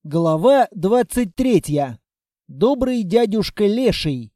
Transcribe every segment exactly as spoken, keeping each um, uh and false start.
Глава двадцать третья. Добрый дядюшка Леший.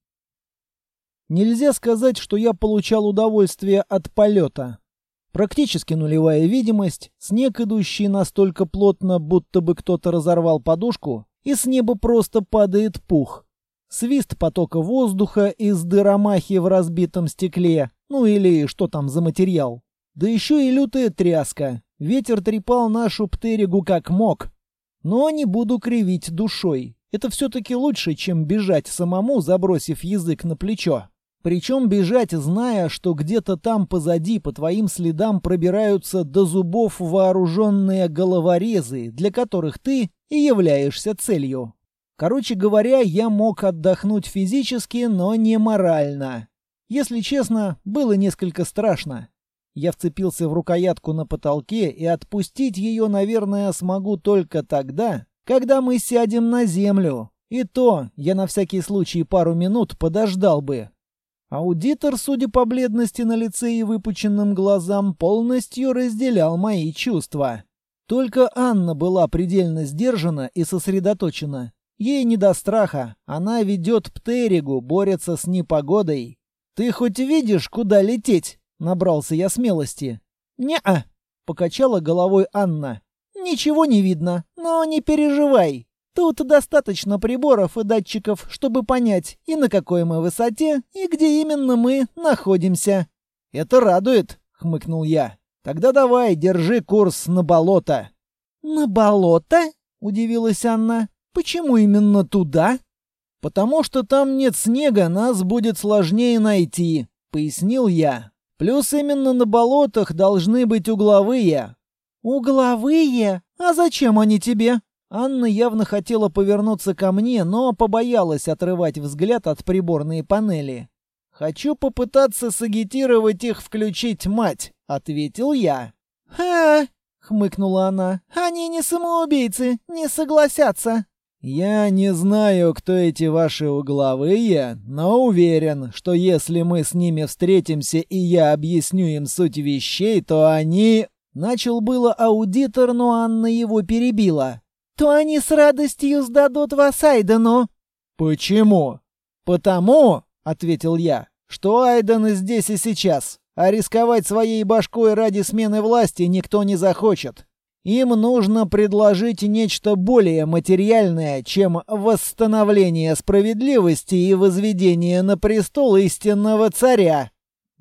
Нельзя сказать, что я получал удовольствие от полета. Практически нулевая видимость, снег, идущий настолько плотно, будто бы кто-то разорвал подушку, и с неба просто падает пух. Свист потока воздуха из дыромахи в разбитом стекле, ну или что там за материал. Да еще и лютая тряска. Ветер трепал нашу птеригу как мог. Но не буду кривить душой. Это все-таки лучше, чем бежать самому, забросив язык на плечо. Причем бежать, зная, что где-то там позади по твоим следам пробираются до зубов вооруженные головорезы, для которых ты и являешься целью. Короче говоря, я мог отдохнуть физически, но не морально. Если честно, было несколько страшно. Я вцепился в рукоятку на потолке, и отпустить ее, наверное, смогу только тогда, когда мы сядем на землю. И то я на всякий случай пару минут подождал бы. Аудитор, судя по бледности на лице и выпученным глазам, полностью разделял мои чувства. Только Анна была предельно сдержана и сосредоточена. Ей не до страха, она ведет птеригу, борется с непогодой. «Ты хоть видишь, куда лететь?» Набрался я смелости. «Не-а», — покачала головой Анна. «Ничего не видно, но не переживай. Тут достаточно приборов и датчиков, чтобы понять, и на какой мы высоте, и где именно мы находимся». «Это радует», — хмыкнул я. «Тогда давай, держи курс на болото». «На болото?» — удивилась Анна. «Почему именно туда?» «Потому что там нет снега, нас будет сложнее найти», — пояснил я. Плюс именно на болотах должны быть угловые. Угловые? А зачем они тебе? Анна явно хотела повернуться ко мне, но побоялась отрывать взгляд от приборной панели. Хочу попытаться сагитировать их включить мать, ответил я. Ха! Хмыкнула она. Они не самоубийцы, не согласятся. «Я не знаю, кто эти ваши угловые, но уверен, что если мы с ними встретимся и я объясню им суть вещей, то они...» Начал было аудитор, но Анна его перебила. «То они с радостью сдадут вас Айдену». «Почему?» «Потому», — ответил я, — «что Айден здесь и сейчас, а рисковать своей башкой ради смены власти никто не захочет». Им нужно предложить нечто более материальное, чем восстановление справедливости и возведение на престол истинного царя.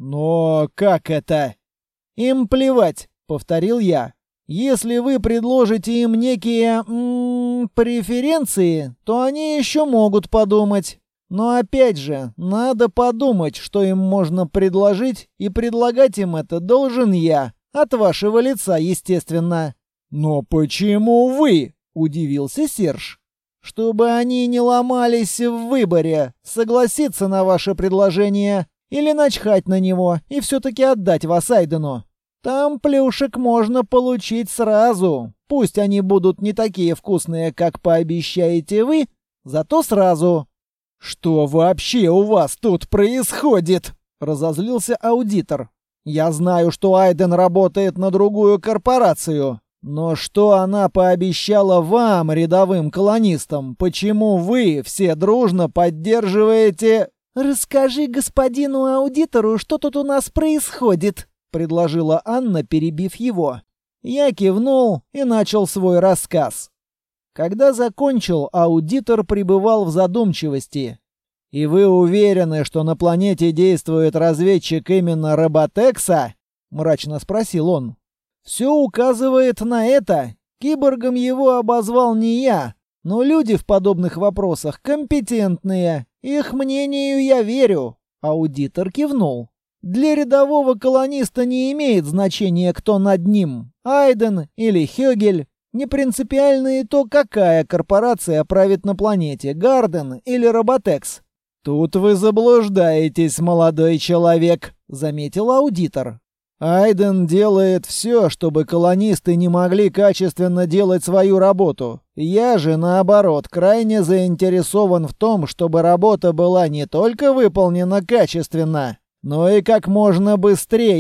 Но как это? Им плевать, повторил я. Если вы предложите им некие м-м, преференции, то они еще могут подумать. Но опять же, надо подумать, что им можно предложить, и предлагать им это должен я, от вашего лица, естественно. «Но почему вы?» — удивился Серж. «Чтобы они не ломались в выборе, согласиться на ваше предложение или начхать на него и все-таки отдать вас Айдену. Там плюшек можно получить сразу. Пусть они будут не такие вкусные, как пообещаете вы, зато сразу». «Что вообще у вас тут происходит?» — разозлился аудитор. «Я знаю, что Айден работает на другую корпорацию. Но что она пообещала вам, рядовым колонистам? Почему вы все дружно поддерживаете...» «Расскажи господину аудитору, что тут у нас происходит», — предложила Анна, перебив его. Я кивнул и начал свой рассказ. Когда закончил, аудитор пребывал в задумчивости. «И вы уверены, что на планете действует разведчик именно Роботекса?» — мрачно спросил он. «Все указывает на это. Киборгом его обозвал не я, но люди в подобных вопросах компетентные. Их мнению я верю». Аудитор кивнул. «Для рядового колониста не имеет значения, кто над ним. Айден или Хёгель. Не принципиально и то, какая корпорация правит на планете, Гарден или Роботекс». «Тут вы заблуждаетесь, молодой человек», — заметил аудитор. Айден делает все, чтобы колонисты не могли качественно делать свою работу. Я же, наоборот, крайне заинтересован в том, чтобы работа была не только выполнена качественно, но и как можно быстрее.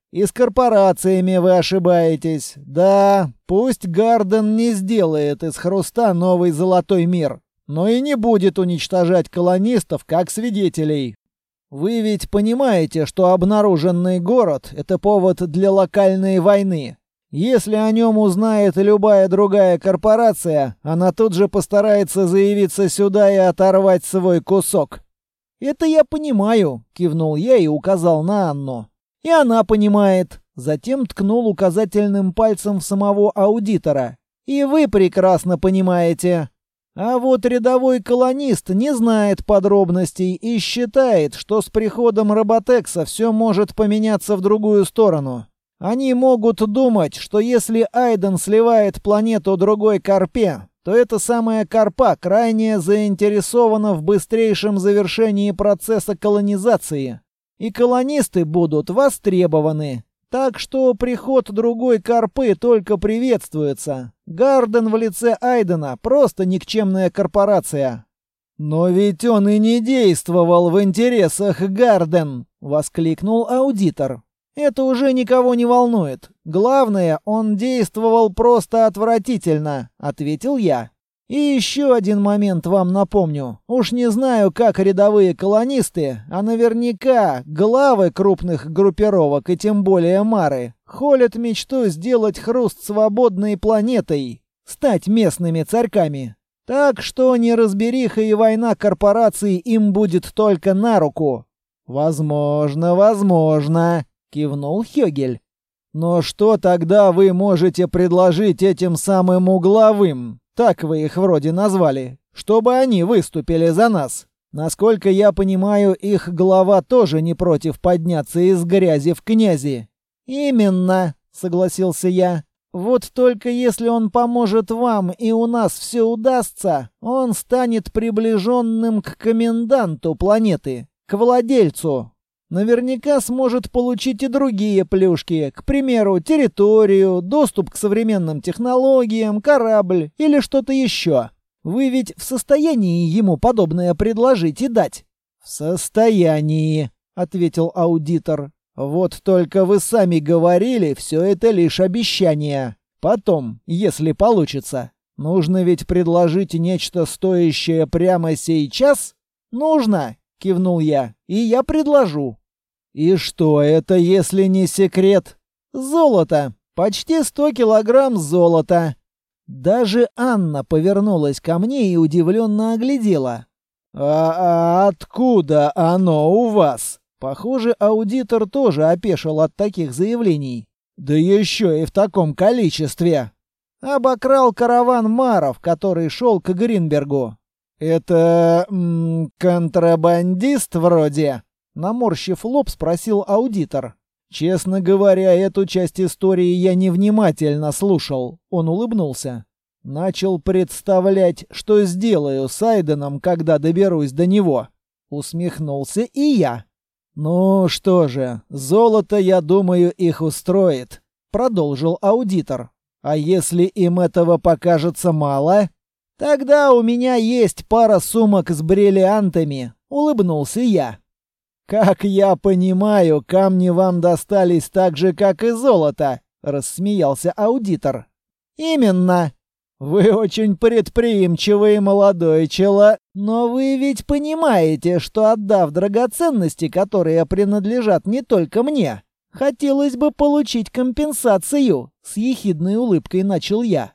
И с корпорациями вы ошибаетесь. Да, пусть Гарден не сделает из хруста новый золотой мир, но и не будет уничтожать колонистов как свидетелей. Вы ведь понимаете, что обнаруженный город — это повод для локальной войны. Если о нем узнает любая другая корпорация, она тут же постарается заявиться сюда и оторвать свой кусок. «Это я понимаю», — кивнул я и указал на Анну. «И она понимает». Затем ткнул указательным пальцем в самого аудитора. «И вы прекрасно понимаете». А вот рядовой колонист не знает подробностей и считает, что с приходом Роботекса все может поменяться в другую сторону. Они могут думать, что если Айден сливает планету другой Карпе, то эта самая Карпа крайне заинтересована в быстрейшем завершении процесса колонизации. И колонисты будут востребованы. Так что приход другой Карпы только приветствуется. Гарден в лице Айдена просто никчемная корпорация. «Но ведь он и не действовал в интересах Гарден!» — воскликнул аудитор. «Это уже никого не волнует. Главное, он действовал просто отвратительно», — ответил я. «И еще один момент вам напомню. Уж не знаю, как рядовые колонисты, а наверняка главы крупных группировок и тем более Мары холят мечту сделать Хруст свободной планетой, стать местными царьками. Так что неразбериха и война корпораций им будет только на руку». «Возможно, возможно», — кивнул Хёгель. «Но что тогда вы можете предложить этим самым угловым? Так вы их вроде назвали, чтобы они выступили за нас. Насколько я понимаю, их глава тоже не против подняться из грязи в князи». «Именно», — согласился я. «Вот только если он поможет вам и у нас все удастся, он станет приближенным к коменданту планеты, к владельцу. Наверняка сможет получить и другие плюшки, к примеру, территорию, доступ к современным технологиям, корабль или что-то еще. Вы ведь в состоянии ему подобное предложить и дать?» «В состоянии», — ответил аудитор. «Вот только вы сами говорили, все это лишь обещания. Потом, если получится, нужно ведь предложить нечто стоящее прямо сейчас?» «Нужно», — кивнул я, — «и я предложу». «И что это, если не секрет?» «Золото. Почти сто килограмм золота». Даже Анна повернулась ко мне и удивленно оглядела. «А, -а откуда оно у вас?» Похоже, аудитор тоже опешил от таких заявлений. «Да еще и в таком количестве!» «Обокрал караван маров, который шел к Гринбергу». «Это... М -м, контрабандист вроде?» Наморщив лоб, спросил аудитор. «Честно говоря, эту часть истории я невнимательно слушал». Он улыбнулся. «Начал представлять, что сделаю с Айденом, когда доберусь до него». Усмехнулся и я. «Ну что же, золото, я думаю, их устроит», — продолжил аудитор. «А если им этого покажется мало?» «Тогда у меня есть пара сумок с бриллиантами», — улыбнулся я. «Как я понимаю, камни вам достались так же, как и золото», — рассмеялся аудитор. «Именно. Вы очень предприимчивый молодой чело, но вы ведь понимаете, что отдав драгоценности, которые принадлежат не только мне, хотелось бы получить компенсацию», — с ехидной улыбкой начал я.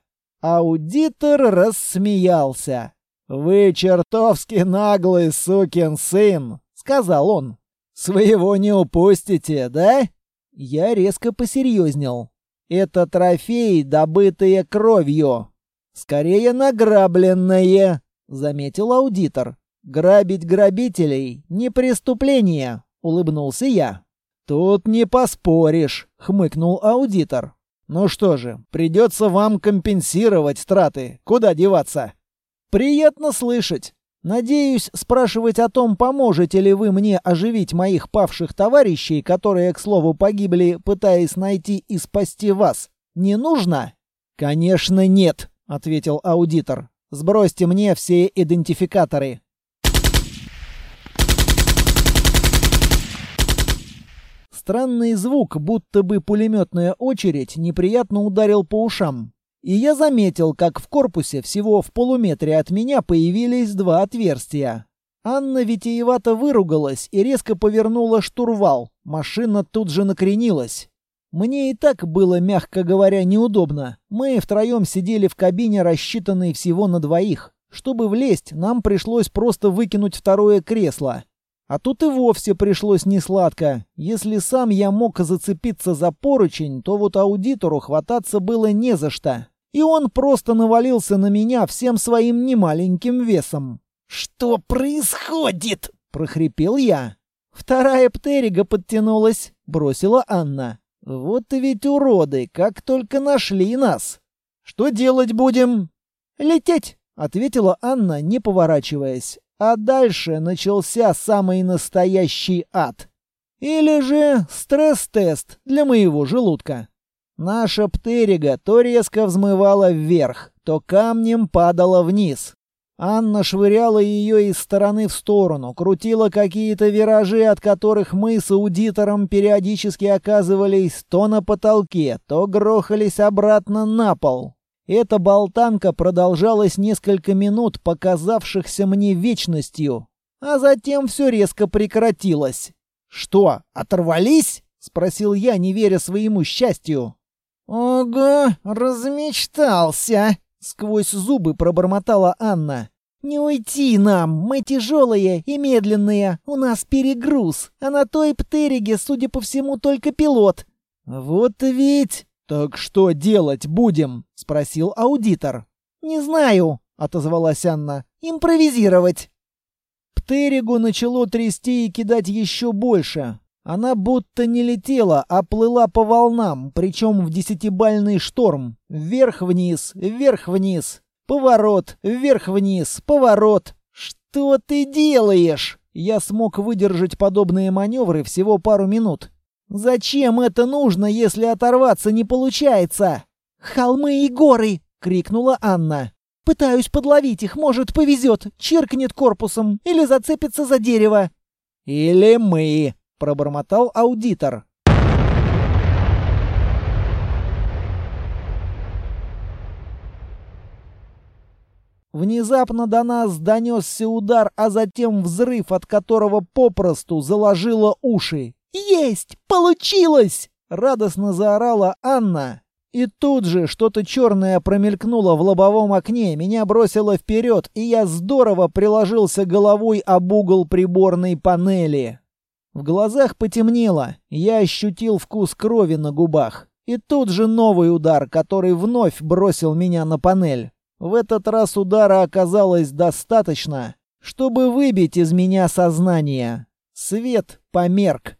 Аудитор рассмеялся. «Вы чертовски наглый сукин сын», — сказал он. «Своего не упустите, да?» Я резко посерьезнел. «Это трофеи, добытые кровью. Скорее награбленные», — заметил аудитор. «Грабить грабителей — не преступление», — улыбнулся я. «Тут не поспоришь», — хмыкнул аудитор. «Ну что же, придется вам компенсировать траты. Куда деваться?» «Приятно слышать. Надеюсь, спрашивать о том, поможете ли вы мне оживить моих павших товарищей, которые, к слову, погибли, пытаясь найти и спасти вас, не нужно?» «Конечно, нет», — ответил аудитор. «Сбросьте мне все идентификаторы». Странный звук, будто бы пулеметная очередь, неприятно ударил по ушам. И я заметил, как в корпусе всего в полуметре от меня появились два отверстия. Анна витиевато выругалась и резко повернула штурвал. Машина тут же накренилась. Мне и так было, мягко говоря, неудобно. Мы втроем сидели в кабине, рассчитанной всего на двоих. Чтобы влезть, нам пришлось просто выкинуть второе кресло. А тут и вовсе пришлось несладко. Если сам я мог зацепиться за поручень, то вот аудитору хвататься было не за что. И он просто навалился на меня всем своим немаленьким весом. «Что происходит?» — прохрипел я. «Вторая птерига подтянулась», — бросила Анна. «Вот ведь уроды, как только нашли нас!» «Что делать будем?» «Лететь», — ответила Анна, не поворачиваясь. А дальше начался самый настоящий ад. Или же стресс-тест для моего желудка. Наша птерига то резко взмывала вверх, то камнем падала вниз. Анна швыряла ее из стороны в сторону, крутила какие-то виражи, от которых мы с аудитором периодически оказывались то на потолке, то грохались обратно на пол. Эта болтанка продолжалась несколько минут, показавшихся мне вечностью, а затем все резко прекратилось. «Что, оторвались?» — спросил я, не веря своему счастью. «Ого, размечтался!» — сквозь зубы пробормотала Анна. «Не уйти нам, мы тяжелые и медленные, у нас перегруз, а на той птериге, судя по всему, только пилот». «Вот ведь...» «Так что делать будем?» — спросил аудитор. «Не знаю», — отозвалась Анна. «Импровизировать». Птеригу начало трясти и кидать еще больше. Она будто не летела, а плыла по волнам, причем в десятибальный шторм. Вверх-вниз, вверх-вниз, поворот, вверх-вниз, поворот. «Что ты делаешь?» Я смог выдержать подобные маневры всего пару минут. «Зачем это нужно, если оторваться не получается?» «Холмы и горы!» — крикнула Анна. «Пытаюсь подловить их, может, повезет, чиркнет корпусом или зацепится за дерево». «Или мы!» — пробормотал аудитор. Внезапно до нас донесся удар, а затем взрыв, от которого попросту заложило уши. «Есть! Получилось!» — радостно заорала Анна. И тут же что-то черное промелькнуло в лобовом окне, меня бросило вперед, и я здорово приложился головой об угол приборной панели. В глазах потемнело, я ощутил вкус крови на губах. И тут же новый удар, который вновь бросил меня на панель. В этот раз удара оказалось достаточно, чтобы выбить из меня сознание. Свет померк.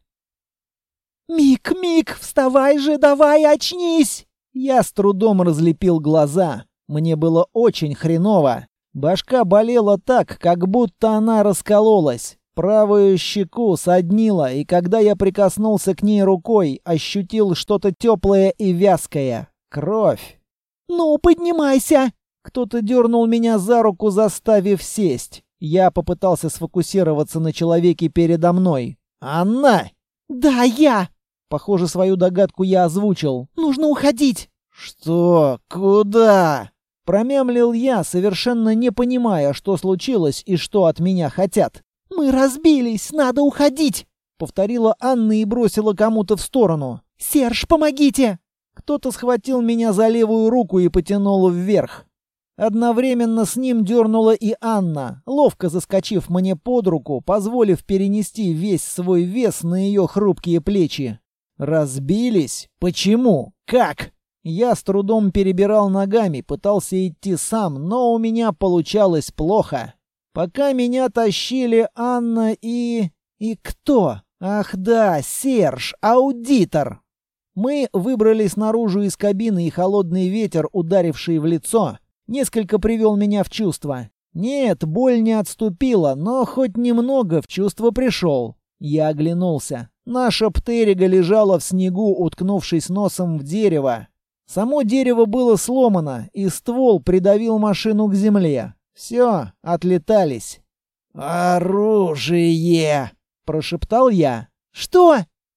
«Мик, Мик, вставай же, давай, очнись!» Я с трудом разлепил глаза. Мне было очень хреново. Башка болела так, как будто она раскололась. Правую щеку соднило, и когда я прикоснулся к ней рукой, ощутил что-то теплое и вязкое. Кровь. «Ну, поднимайся!» Кто-то дернул меня за руку, заставив сесть. Я попытался сфокусироваться на человеке передо мной. «Анна!» «Да, я!» Похоже, свою догадку я озвучил. «Нужно уходить!» «Что? Куда?» Промямлил я, совершенно не понимая, что случилось и что от меня хотят. «Мы разбились, надо уходить!» Повторила Анна и бросила кому-то в сторону. «Серж, помогите!» Кто-то схватил меня за левую руку и потянул вверх. Одновременно с ним дернула и Анна, ловко заскочив мне под руку, позволив перенести весь свой вес на ее хрупкие плечи. Разбились? Почему? Как? Я с трудом перебирал ногами, пытался идти сам, но у меня получалось плохо. Пока меня тащили Анна и... И кто? Ах да, Серж, аудитор. Мы выбрались наружу из кабины, и холодный ветер, ударивший в лицо, несколько привел меня в чувство. Нет, боль не отступила, но хоть немного в чувство пришел. Я оглянулся. Наша птерига лежала в снегу, уткнувшись носом в дерево. Само дерево было сломано, и ствол придавил машину к земле. Все, отлетались. «Оружие!» — прошептал я. «Что?»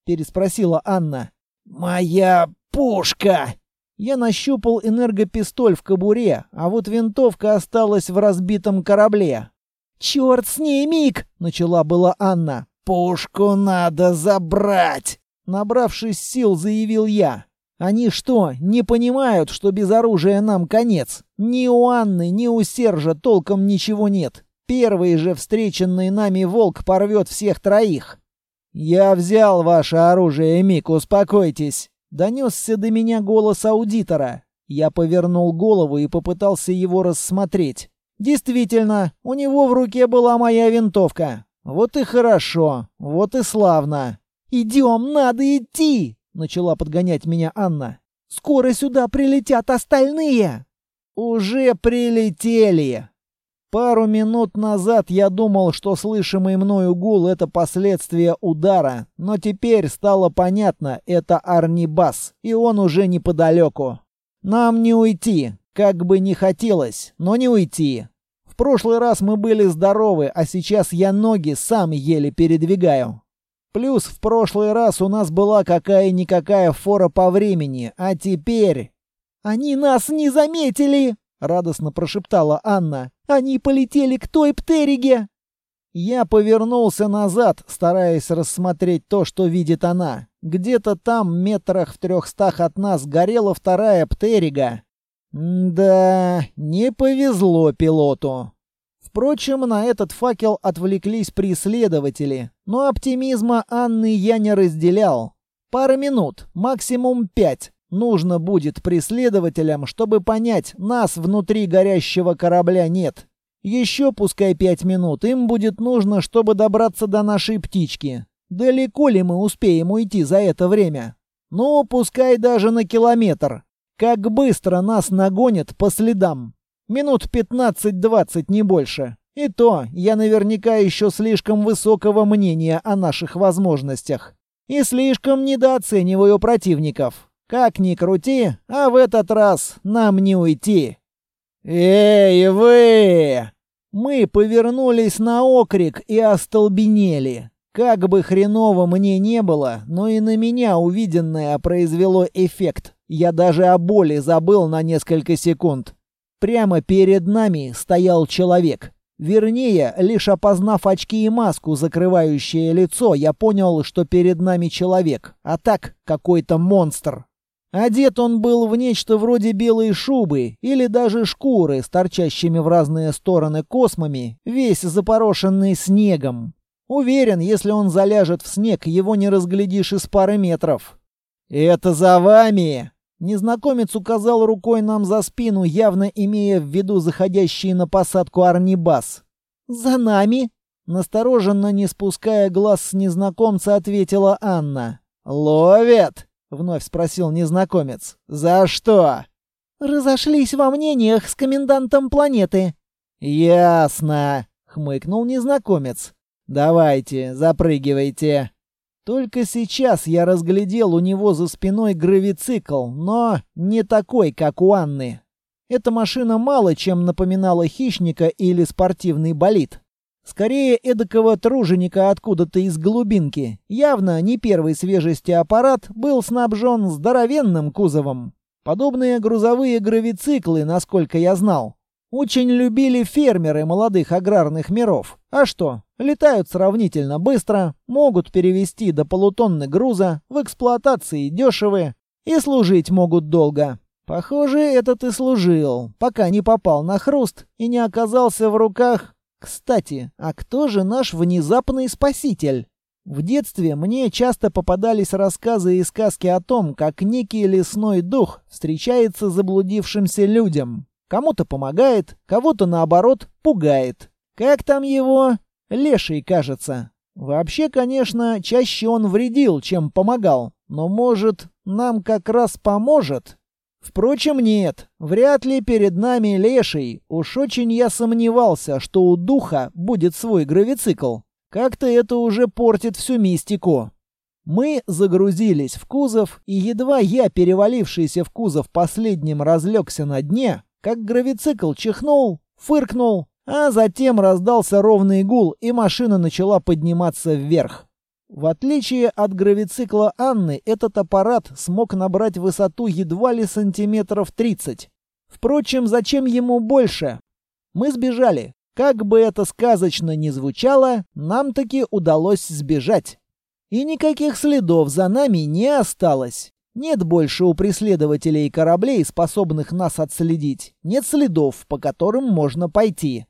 переспросила Анна. «Моя пушка!» Я нащупал энергопистоль в кобуре, а вот винтовка осталась в разбитом корабле. «Черт с ней, Мик!» — начала была Анна. «Пушку надо забрать!» — набравшись сил, заявил я. «Они что, не понимают, что без оружия нам конец? Ни у Анны, ни у Сержа толком ничего нет. Первый же встреченный нами волк порвет всех троих». «Я взял ваше оружие, Мик, успокойтесь!» Донесся до меня голос аудитора. Я повернул голову и попытался его рассмотреть. Действительно, у него в руке была моя винтовка. Вот и хорошо, вот и славно. «Идем, надо идти!» — начала подгонять меня Анна. «Скоро сюда прилетят остальные!» «Уже прилетели!» Пару минут назад я думал, что слышимый мною гул — это последствия удара, но теперь стало понятно — это Арнибас, и он уже неподалеку. Нам не уйти, как бы не хотелось, но не уйти. В прошлый раз мы были здоровы, а сейчас я ноги сам еле передвигаю. Плюс в прошлый раз у нас была какая-никакая фора по времени, а теперь... «Они нас не заметили!» — радостно прошептала Анна. «Они полетели к той птериге!» Я повернулся назад, стараясь рассмотреть то, что видит она. Где-то там, метрах в трехстах от нас, горела вторая птерига. Да, не повезло пилоту. Впрочем, на этот факел отвлеклись преследователи, но оптимизма Анны я не разделял. Пара минут, максимум пять. Нужно будет преследователям, чтобы понять, нас внутри горящего корабля нет. Еще пускай пять минут, им будет нужно, чтобы добраться до нашей птички. Далеко ли мы успеем уйти за это время? Ну, пускай даже на километр. Как быстро нас нагонят по следам? Минут пятнадцать-двадцать, не больше. И то, я наверняка еще слишком высокого мнения о наших возможностях. И слишком недооцениваю противников. Как ни крути, а в этот раз нам не уйти. «Эй, вы!» Мы повернулись на окрик и остолбенели. Как бы хреново мне не было, но и на меня увиденное произвело эффект. Я даже о боли забыл на несколько секунд. Прямо перед нами стоял человек. Вернее, лишь опознав очки и маску, закрывающие лицо, я понял, что перед нами человек, а так какой-то монстр. Одет он был в нечто вроде белой шубы или даже шкуры с торчащими в разные стороны космами, весь запорошенный снегом. Уверен, если он заляжет в снег, его не разглядишь из пары метров. «Это за вами!» Незнакомец указал рукой нам за спину, явно имея в виду заходящий на посадку Арнибас. «За нами!» Настороженно, не спуская глаз с незнакомца, ответила Анна. «Ловят?» — вновь спросил незнакомец. «За что?» «Разошлись во мнениях с комендантом планеты». «Ясно», — хмыкнул незнакомец. «Давайте, запрыгивайте». Только сейчас я разглядел у него за спиной гравицикл, но не такой, как у Анны. Эта машина мало чем напоминала хищника или спортивный болид. Скорее, эдакого труженика откуда-то из глубинки. Явно не первой свежести аппарат был снабжен здоровенным кузовом. Подобные грузовые гравициклы, насколько я знал, очень любили фермеры молодых аграрных миров. А что? Летают сравнительно быстро, могут перевезти до полутонны груза, в эксплуатации дешевы и служить могут долго. Похоже, этот и служил, пока не попал на хруст и не оказался в руках... Кстати, а кто же наш внезапный спаситель? В детстве мне часто попадались рассказы и сказки о том, как некий лесной дух встречается заблудившимся людям. Кому-то помогает, кого-то, наоборот, пугает. Как там его? Леший, кажется. Вообще, конечно, чаще он вредил, чем помогал. Но, может, нам как раз поможет? Впрочем, нет. Вряд ли перед нами леший. Уж очень я сомневался, что у духа будет свой гравицикл. Как-то это уже портит всю мистику. Мы загрузились в кузов, и едва я, перевалившийся в кузов последним, разлегся на дне, как гравицикл чихнул, фыркнул, а затем раздался ровный гул, и машина начала подниматься вверх. В отличие от гравицикла Анны, этот аппарат смог набрать высоту едва ли сантиметров тридцать. Впрочем, зачем ему больше? Мы сбежали. Как бы это сказочно ни звучало, нам таки удалось сбежать. И никаких следов за нами не осталось. Нет больше у преследователей кораблей, способных нас отследить. Нет следов, по которым можно пойти.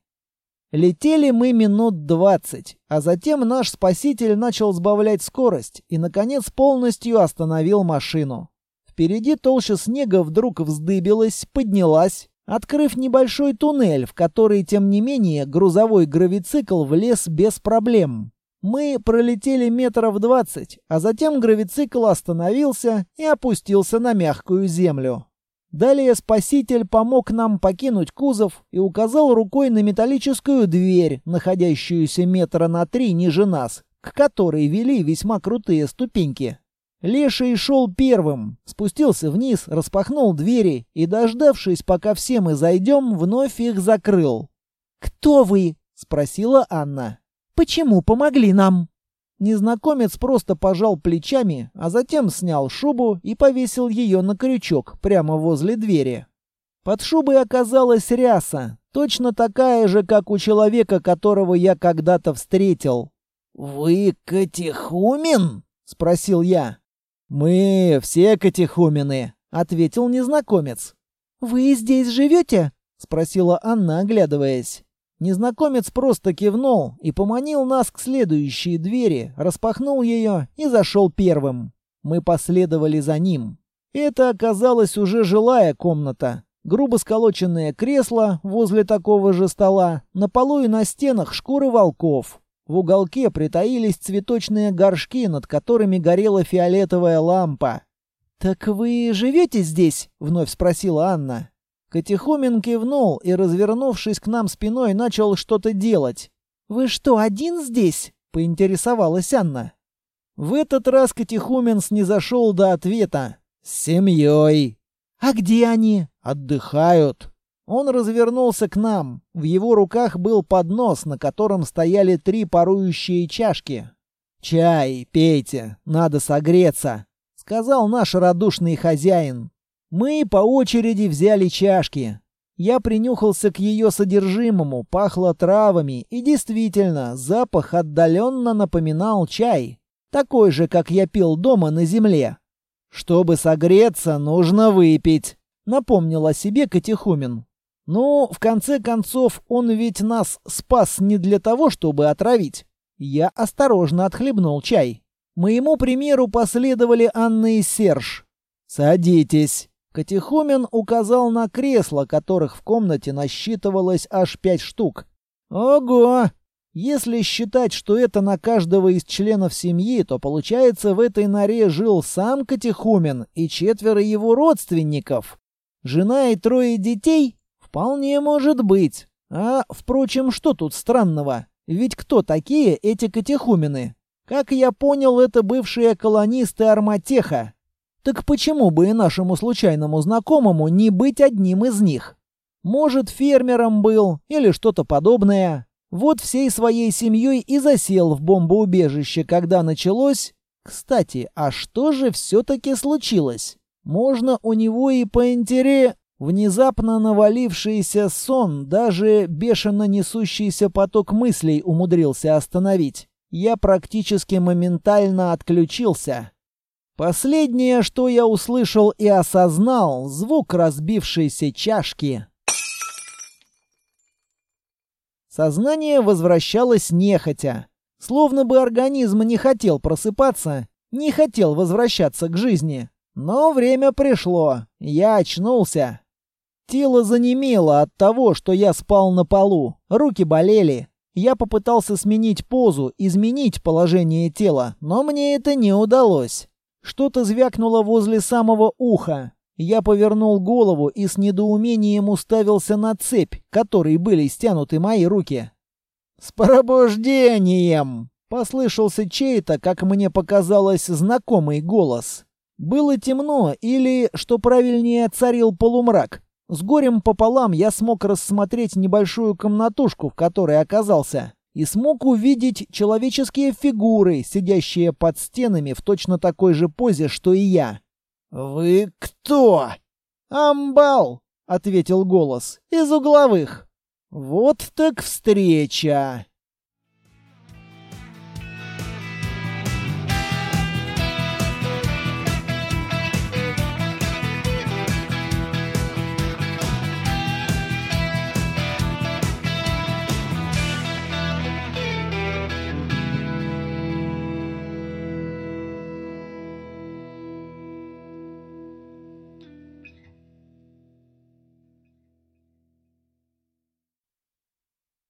Летели мы минут двадцать, а затем наш спаситель начал сбавлять скорость и, наконец, полностью остановил машину. Впереди толща снега вдруг вздыбилась, поднялась, открыв небольшой туннель, в который, тем не менее, грузовой гравицикл влез без проблем. Мы пролетели метров двадцать, а затем гравицикл остановился и опустился на мягкую землю. Далее спаситель помог нам покинуть кузов и указал рукой на металлическую дверь, находящуюся метра на три ниже нас, к которой вели весьма крутые ступеньки. Леший шел первым, спустился вниз, распахнул двери и, дождавшись, пока все мы зайдем, вновь их закрыл. «Кто вы?» — спросила Анна. «Почему помогли нам?» Незнакомец просто пожал плечами, а затем снял шубу и повесил ее на крючок прямо возле двери. Под шубой оказалась ряса, точно такая же, как у человека, которого я когда-то встретил. «Вы катехумен?» — спросил я. «Мы все катехумены», — ответил незнакомец. «Вы здесь живете?» — спросила Анна, оглядываясь. Незнакомец просто кивнул и поманил нас к следующей двери, распахнул ее и зашел первым. Мы последовали за ним. Это оказалась уже жилая комната. Грубо сколоченное кресло возле такого же стола, на полу и на стенах шкуры волков. В уголке притаились цветочные горшки, над которыми горела фиолетовая лампа. «Так вы живете здесь?» — вновь спросила Анна. Катехумен кивнул и, развернувшись к нам спиной, начал что-то делать. «Вы что, один здесь?» — поинтересовалась Анна. В этот раз катехумен снизошел до ответа. «С семьей». «А где они?» «Отдыхают». Он развернулся к нам. В его руках был поднос, на котором стояли три парующие чашки. «Чай пейте, надо согреться», — сказал наш радушный хозяин. Мы по очереди взяли чашки. Я принюхался к ее содержимому, пахло травами, и действительно, запах отдаленно напоминал чай. Такой же, как я пил дома на земле. «Чтобы согреться, нужно выпить», — напомнил о себе катехумен. Ну, в конце концов, он ведь нас спас не для того, чтобы отравить. Я осторожно отхлебнул чай. Моему примеру последовали Анна и Серж. «Садитесь». Катехумен указал на кресла, которых в комнате насчитывалось аж пять штук. Ого! Если считать, что это на каждого из членов семьи, то получается, в этой норе жил сам катехумен и четверо его родственников. Жена и трое детей? Вполне может быть. А, впрочем, что тут странного? Ведь кто такие эти катехумены? Как я понял, это бывшие колонисты Арматеха. Так почему бы и нашему случайному знакомому не быть одним из них? Может, фермером был или что-то подобное. Вот всей своей семьей и засел в бомбоубежище, когда началось... Кстати, а что же все-таки случилось? Можно у него и поинтере... Внезапно навалившийся сон, даже бешено несущийся поток мыслей умудрился остановить. Я практически моментально отключился. Последнее, что я услышал и осознал, звук разбившейся чашки. Сознание возвращалось нехотя. Словно бы организм не хотел просыпаться, не хотел возвращаться к жизни. Но время пришло. Я очнулся. Тело занемело от того, что я спал на полу. Руки болели. Я попытался сменить позу, изменить положение тела, но мне это не удалось. Что-то звякнуло возле самого уха. Я повернул голову и с недоумением уставился на цепь, которой были стянуты мои руки. «С пробуждением!» — послышался чей-то, как мне показалось, знакомый голос. Было темно или, что правильнее, царил полумрак. С горем пополам я смог рассмотреть небольшую комнатушку, в которой оказался. и смог увидеть человеческие фигуры, сидящие под стенами в точно такой же позе, что и я. «Вы кто?» «Амбал», — ответил голос, — «из угловых». «Вот так встреча!»